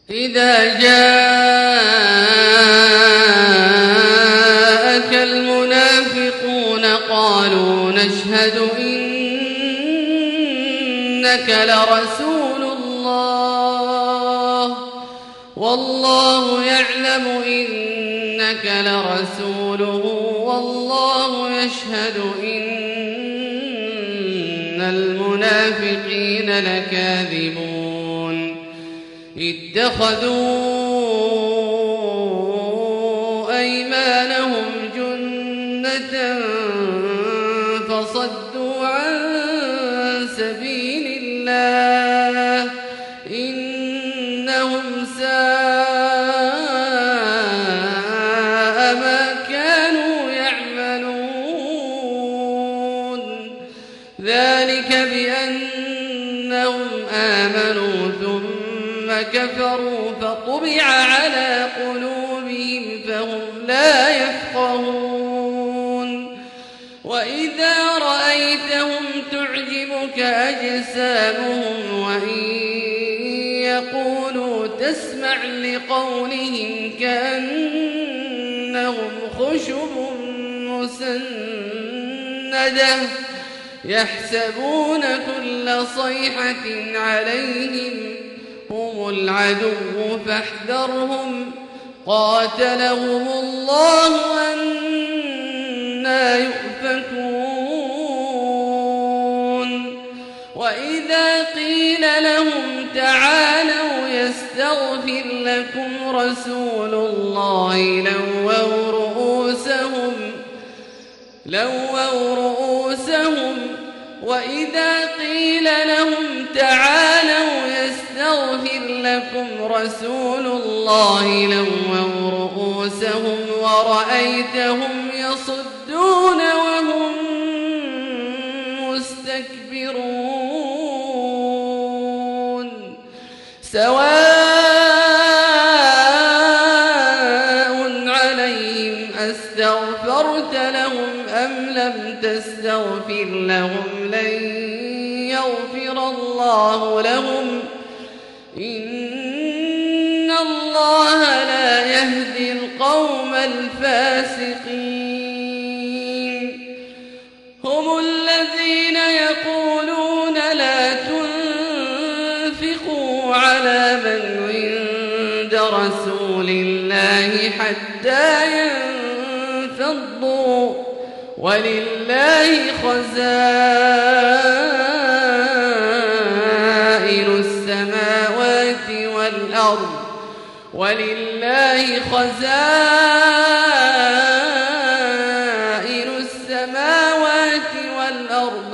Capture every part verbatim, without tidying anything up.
إذا جاءك المنافقون قالوا نشهد إنك لرسول الله والله يعلم إنك لرسوله والله يشهد إن المنافقين لكاذبون اتخذوا أيمانهم جنة فصدوا عن سبيل الله إنهم ساء ما كانوا يعملون ذلك بأنهم آمنوا ثم كفروا فطبع على قلوبهم فهم لا يفقهون وإذا رأيتهم تعجبك أجسامهم وإن يقولوا تسمع لقولهم كأنهم خشب مسندة يحسبون كل صيحة عليهم هم العدو فاحذرهم قاتلهم الله أنى يؤفكون وإذا قيل لهم تعالوا يستغفر لكم رسول الله لووا رؤوسهم لووا رؤوسهم وإذا قيل لهم تعالوا يستغفر لكم رسول الله لووا رؤوسهم ورأيتهم يصدون وهم مستكبرون سواء عليهم أستغفرت لهم أم لم تستغفر لهم لن يغفر الله لهم إن الله لا يهدي القوم الفاسقين هم الذين يقولون لا تنفقوا على من عند رسول الله حتى ينفضوا ولله خزائن السماوات والأرض ولله خزائن السماوات والأرض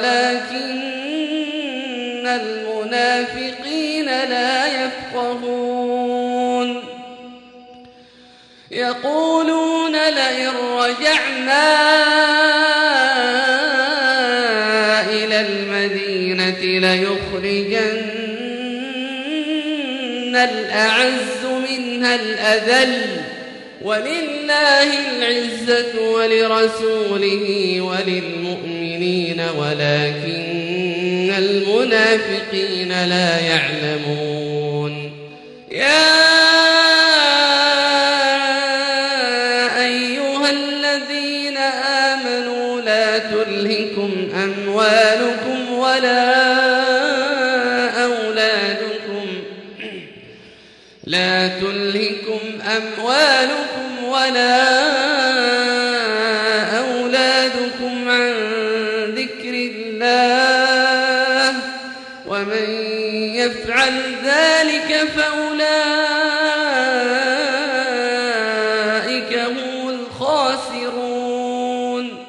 ولكن المنافقين لا يفقهون يقولون لئن رجعنا إلى المدينة ليخرجن الأعز منها الأذل ولله العزة ولرسوله وللمؤمنين ولكن المنافقين لا يعلمون يا تلهكم أموالكم ولا أولادكم لا تلهكم أموالكم ولا أولادكم عن ذكر الله ومن يفعل ذلك فأولئك هم الخاسرون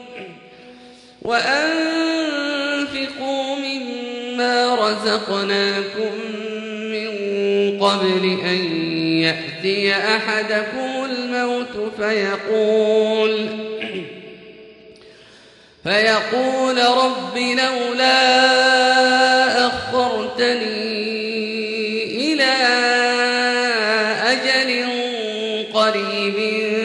وأنفقوا مما رزقناكم من قبل أن يأتي أحدكم الموت فيقول فيقول رب لولا أخرتني إلى أجل قريب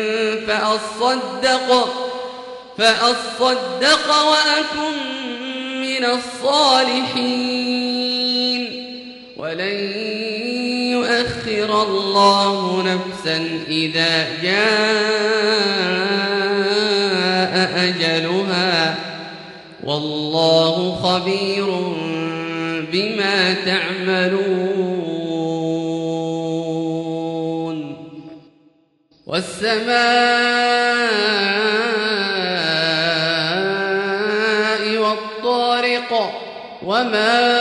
فأصدق فأصدق وأكن من الصالحين ولن يؤخر ليؤخر الله نفسا إذا جاء أجلها والله خبير بما تعملون والسماء والطارق وما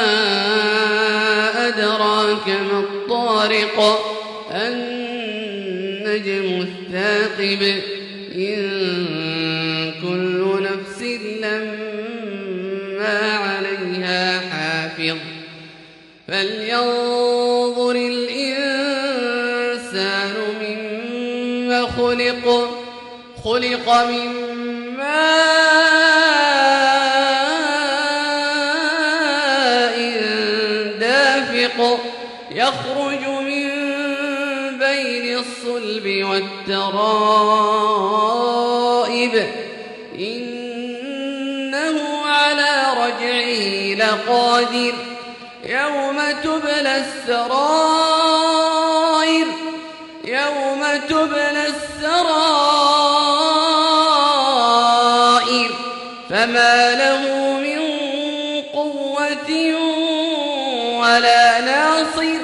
أدراك ما الطارق النجم الثاقب إن كل نفس لما عليها حافظ فلينظر الإنسان مما خلق خلق من ماء دافق يخرج من بين الصلب والترائب إنه على رجعه لقادر يوم تبلى السرائر يوم تبلى السرائر فما له من قوة ولا ناصر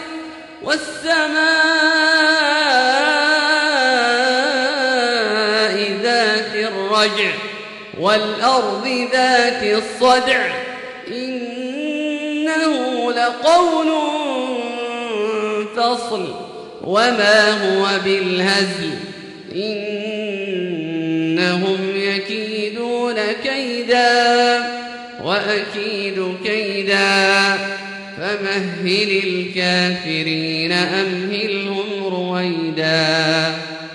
والسماء ذات الرجع والأرض ذات الصدع إنه لقول فصل وما هو بالهزل إنهم يكيدون كيدا وأكيد كيدا فمهل الكافرين أمهلهم رويدا